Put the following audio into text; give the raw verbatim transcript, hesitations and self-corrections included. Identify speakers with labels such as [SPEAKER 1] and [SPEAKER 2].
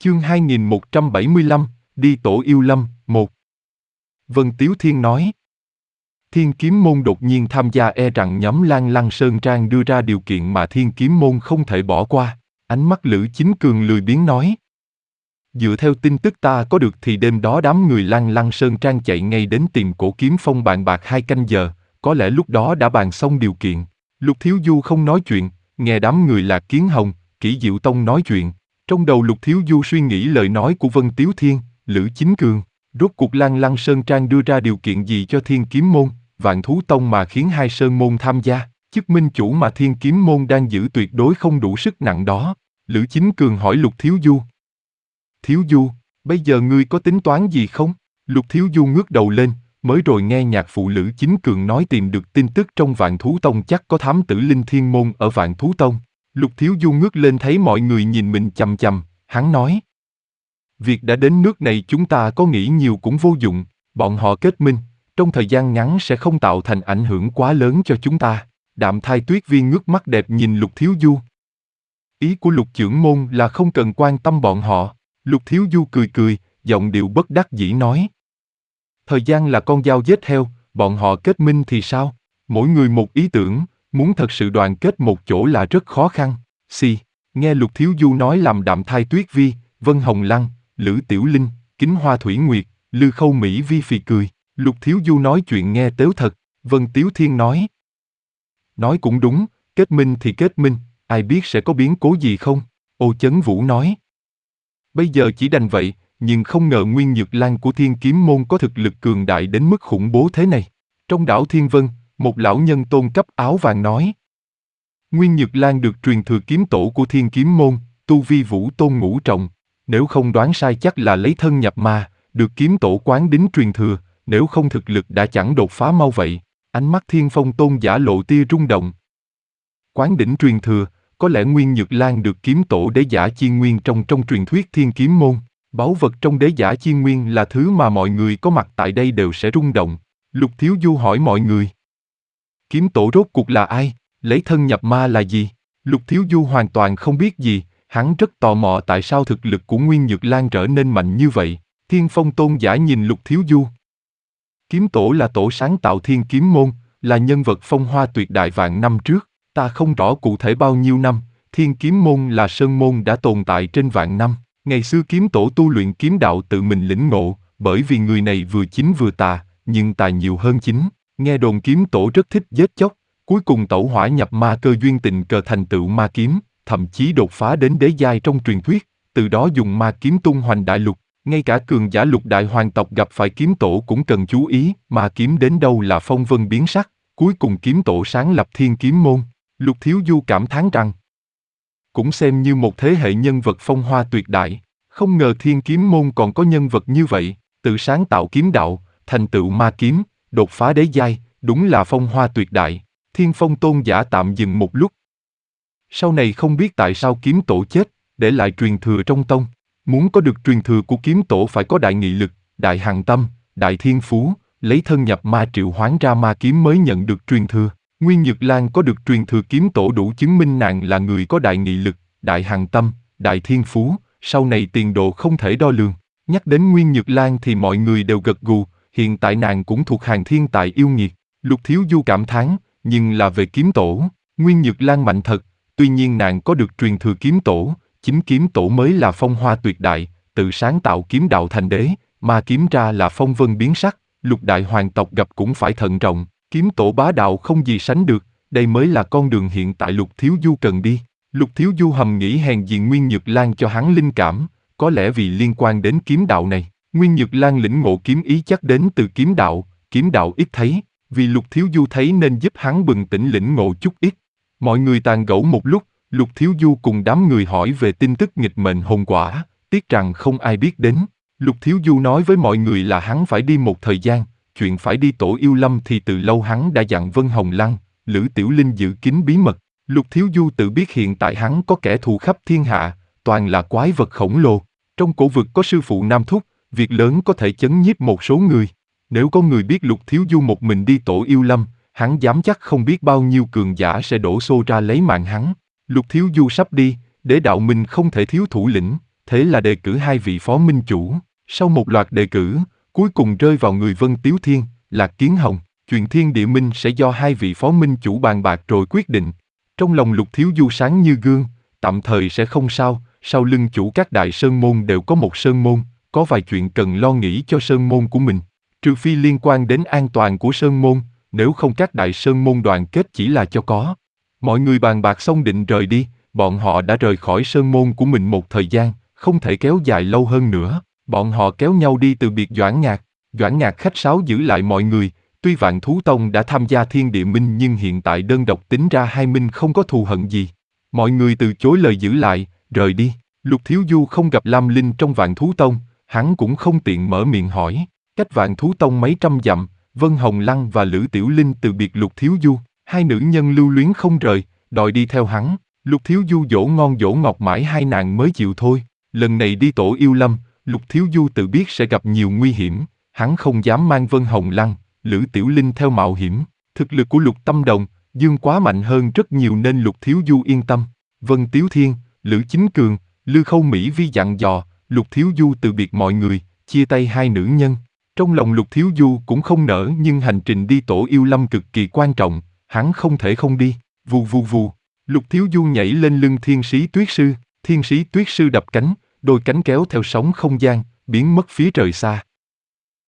[SPEAKER 1] Chương hai nghìn một trăm bảy mươi lăm, đi tổ yêu lâm, một. Vân Tiếu Thiên nói. Thiên Kiếm Môn đột nhiên tham gia e rằng nhóm Lan Lăng Sơn Trang đưa ra điều kiện mà Thiên Kiếm Môn không thể bỏ qua. Ánh mắt Lữ Chính Cường lười biếng nói. Dựa theo tin tức ta có được thì đêm đó đám người Lan Lăng Sơn Trang chạy ngay đến tìm Cổ Kiếm Phong bàn bạc hai canh giờ, có lẽ lúc đó đã bàn xong điều kiện. Lục Thiếu Du không nói chuyện, nghe đám người Lạc Kiến Hồng, Kỷ Diệu Tông nói chuyện. Trong đầu Lục Thiếu Du suy nghĩ lời nói của Vân Tiếu Thiên, Lữ Chính Cường. Rốt cuộc Lan Lăng Sơn Trang đưa ra điều kiện gì cho Thiên Kiếm Môn, Vạn Thú Tông mà khiến hai sơn môn tham gia? Chức minh chủ mà Thiên Kiếm Môn đang giữ tuyệt đối không đủ sức nặng đó. Lữ Chính Cường hỏi Lục Thiếu Du. Thiếu Du, bây giờ ngươi có tính toán gì không? Lục Thiếu Du ngước đầu lên, mới rồi nghe nhạc phụ Lữ Chính Cường nói tìm được tin tức trong Vạn Thú Tông chắc có thám tử Linh Thiên Môn ở Vạn Thú Tông. Lục Thiếu Du ngước lên thấy mọi người nhìn mình chằm chằm, hắn nói. Việc đã đến nước này chúng ta có nghĩ nhiều cũng vô dụng, bọn họ kết minh, trong thời gian ngắn sẽ không tạo thành ảnh hưởng quá lớn cho chúng ta. Đạm Thai Tuyết Viên ngước mắt đẹp nhìn Lục Thiếu Du. Ý của Lục trưởng môn là không cần quan tâm bọn họ. Lục Thiếu Du cười cười, giọng điệu bất đắc dĩ nói. Thời gian là con dao giết heo, bọn họ kết minh thì sao? Mỗi người một ý tưởng, muốn thật sự đoàn kết một chỗ là rất khó khăn. Xì, nghe Lục Thiếu Du nói làm Đạm Thai Tuyết Vi, Vân Hồng Lăng, Lữ Tiểu Linh, Kính Hoa Thủy Nguyệt, Lư Khâu Mỹ Vi phì cười. Lục Thiếu Du nói chuyện nghe tếu thật. Vân Tiếu Thiên nói. Nói cũng đúng, kết minh thì kết minh, ai biết sẽ có biến cố gì không? Ô Chấn Vũ nói. Bây giờ chỉ đành vậy, nhưng không ngờ Nguyên Nhược Lan của Thiên Kiếm Môn có thực lực cường đại đến mức khủng bố thế này. Trong đảo Thiên Vân, một lão nhân tôn cấp áo vàng nói. Nguyên Nhược Lan được truyền thừa kiếm tổ của Thiên Kiếm Môn, tu vi vũ tôn ngũ trọng. Nếu không đoán sai chắc là lấy thân nhập ma, được kiếm tổ quán đính truyền thừa, nếu không thực lực đã chẳng đột phá mau vậy. Ánh mắt Thiên Phong Tôn giả lộ tia rung động. Quán đỉnh truyền thừa, có lẽ Nguyên Nhược Lan được kiếm tổ đế giả chi nguyên trong trong truyền thuyết Thiên Kiếm Môn. Báu vật trong đế giả chi nguyên là thứ mà mọi người có mặt tại đây đều sẽ rung động. Lục Thiếu Du hỏi mọi người. Kiếm tổ rốt cuộc là ai? Lấy thân nhập ma là gì? Lục Thiếu Du hoàn toàn không biết gì, hắn rất tò mò tại sao thực lực của Nguyên Nhược Lan trở nên mạnh như vậy. Thiên Phong Tôn giả nhìn Lục Thiếu Du. Kiếm tổ là tổ sáng tạo Thiên Kiếm Môn, là nhân vật phong hoa tuyệt đại vạn năm trước. Ta không rõ cụ thể bao nhiêu năm, Thiên Kiếm Môn là sơn môn đã tồn tại trên vạn năm. Ngày xưa kiếm tổ tu luyện kiếm đạo tự mình lĩnh ngộ, bởi vì người này vừa chính vừa tà, nhưng tà nhiều hơn chính. Nghe đồn kiếm tổ rất thích giết chóc, cuối cùng tẩu hỏa nhập ma cơ duyên tình cờ thành tựu ma kiếm, thậm chí đột phá đến đế giai trong truyền thuyết, từ đó dùng ma kiếm tung hoành đại lục. Ngay cả cường giả lục đại hoàng tộc gặp phải kiếm tổ cũng cần chú ý, ma kiếm đến đâu là phong vân biến sắc, cuối cùng kiếm tổ sáng lập Thiên Kiếm Môn. Lục Thiếu Du cảm thán rằng, cũng xem như một thế hệ nhân vật phong hoa tuyệt đại, không ngờ Thiên Kiếm Môn còn có nhân vật như vậy, tự sáng tạo kiếm đạo, thành tựu ma kiếm, đột phá đế giai, đúng là phong hoa tuyệt đại. Thiên Phong Tôn giả tạm dừng một lúc. Sau này không biết tại sao kiếm tổ chết, để lại truyền thừa trong tông. Muốn có được truyền thừa của kiếm tổ phải có đại nghị lực, đại hằng tâm, đại thiên phú, lấy thân nhập ma triệu hoán ra ma kiếm mới nhận được truyền thừa. Nguyên Nhược Lan có được truyền thừa kiếm tổ đủ chứng minh nàng là người có đại nghị lực, đại hằng tâm, đại thiên phú, sau này tiền đồ không thể đo lường. Nhắc đến Nguyên Nhược Lan thì mọi người đều gật gù, hiện tại nàng cũng thuộc hàng thiên tài yêu nghiệt. Lục Thiếu Du cảm thán, nhưng là về kiếm tổ, Nguyên Nhược Lan mạnh thật, tuy nhiên nàng có được truyền thừa kiếm tổ, chính kiếm tổ mới là phong hoa tuyệt đại, tự sáng tạo kiếm đạo thành đế, mà kiếm ra là phong vân biến sắc, lục đại hoàng tộc gặp cũng phải thận trọng. Kiếm tổ bá đạo không gì sánh được, đây mới là con đường hiện tại Lục Thiếu Du cần đi. Lục Thiếu Du hầm nghĩ hèn gì Nguyên Nhược Lan cho hắn linh cảm, có lẽ vì liên quan đến kiếm đạo này. Nguyên Nhược Lan lĩnh ngộ kiếm ý chắc đến từ kiếm đạo, kiếm đạo ít thấy, vì Lục Thiếu Du thấy nên giúp hắn bừng tỉnh lĩnh ngộ chút ít. Mọi người tàn gẫu một lúc, Lục Thiếu Du cùng đám người hỏi về tin tức nghịch mệnh hồn quả, tiếc rằng không ai biết đến. Lục Thiếu Du nói với mọi người là hắn phải đi một thời gian. Chuyện phải đi tổ yêu lâm thì từ lâu hắn đã dặn Vân Hồng Lăng, Lữ Tiểu Linh giữ kín bí mật. Lục Thiếu Du tự biết hiện tại hắn có kẻ thù khắp thiên hạ, toàn là quái vật khổng lồ. Trong cổ vực có sư phụ Nam Thúc, việc lớn có thể chấn nhiếp một số người. Nếu có người biết Lục Thiếu Du một mình đi tổ yêu lâm, hắn dám chắc không biết bao nhiêu cường giả sẽ đổ xô ra lấy mạng hắn. Lục Thiếu Du sắp đi, Đế Đạo Minh không thể thiếu thủ lĩnh, thế là đề cử hai vị phó minh chủ. Sau một loạt đề cử, cuối cùng rơi vào người Vân Tiếu Thiên, Lạc Kiến Hồng. Chuyện thiên địa minh sẽ do hai vị phó minh chủ bàn bạc rồi quyết định. Trong lòng Lục Thiếu Du sáng như gương, tạm thời sẽ không sao, sau lưng chủ các đại sơn môn đều có một sơn môn, có vài chuyện cần lo nghĩ cho sơn môn của mình. Trừ phi liên quan đến an toàn của sơn môn, nếu không các đại sơn môn đoàn kết chỉ là cho có. Mọi người bàn bạc xong định rời đi, bọn họ đã rời khỏi sơn môn của mình một thời gian, không thể kéo dài lâu hơn nữa. Bọn họ kéo nhau đi từ biệt Doãn Ngạc. Doãn Ngạc khách sáo giữ lại mọi người, tuy Vạn Thú Tông đã tham gia Thiên Địa Minh nhưng hiện tại đơn độc tính ra hai minh không có thù hận gì. Mọi người từ chối lời giữ lại, rời đi. Lục Thiếu Du không gặp Lam Linh trong Vạn Thú Tông, hắn cũng không tiện mở miệng hỏi. Cách Vạn Thú Tông mấy trăm dặm, Vân Hồng Lăng và Lữ Tiểu Linh từ biệt Lục Thiếu Du, hai nữ nhân lưu luyến không rời, đòi đi theo hắn. Lục Thiếu Du dỗ ngon dỗ ngọt mãi hai nàng mới chịu thôi. Lần này đi Tổ Yêu Lâm, Lục Thiếu Du tự biết sẽ gặp nhiều nguy hiểm, hắn không dám mang Vân Hồng Lăng, Lữ Tiểu Linh theo mạo hiểm. Thực lực của Lục Tâm Đồng, Dương Quá mạnh hơn rất nhiều nên Lục Thiếu Du yên tâm. Vân Tiếu Thiên, Lữ Chính Cường, Lư Khâu Mỹ Vi dặn dò, Lục Thiếu Du từ biệt mọi người, chia tay hai nữ nhân. Trong lòng Lục Thiếu Du cũng không nỡ nhưng hành trình đi Tổ Yêu Lâm cực kỳ quan trọng, hắn không thể không đi. Vù vù vù, Lục Thiếu Du nhảy lên lưng Thiên Sĩ Tuyết Sư, Thiên Sĩ Tuyết Sư đập cánh, đôi cánh kéo theo sóng không gian, biến mất phía trời xa.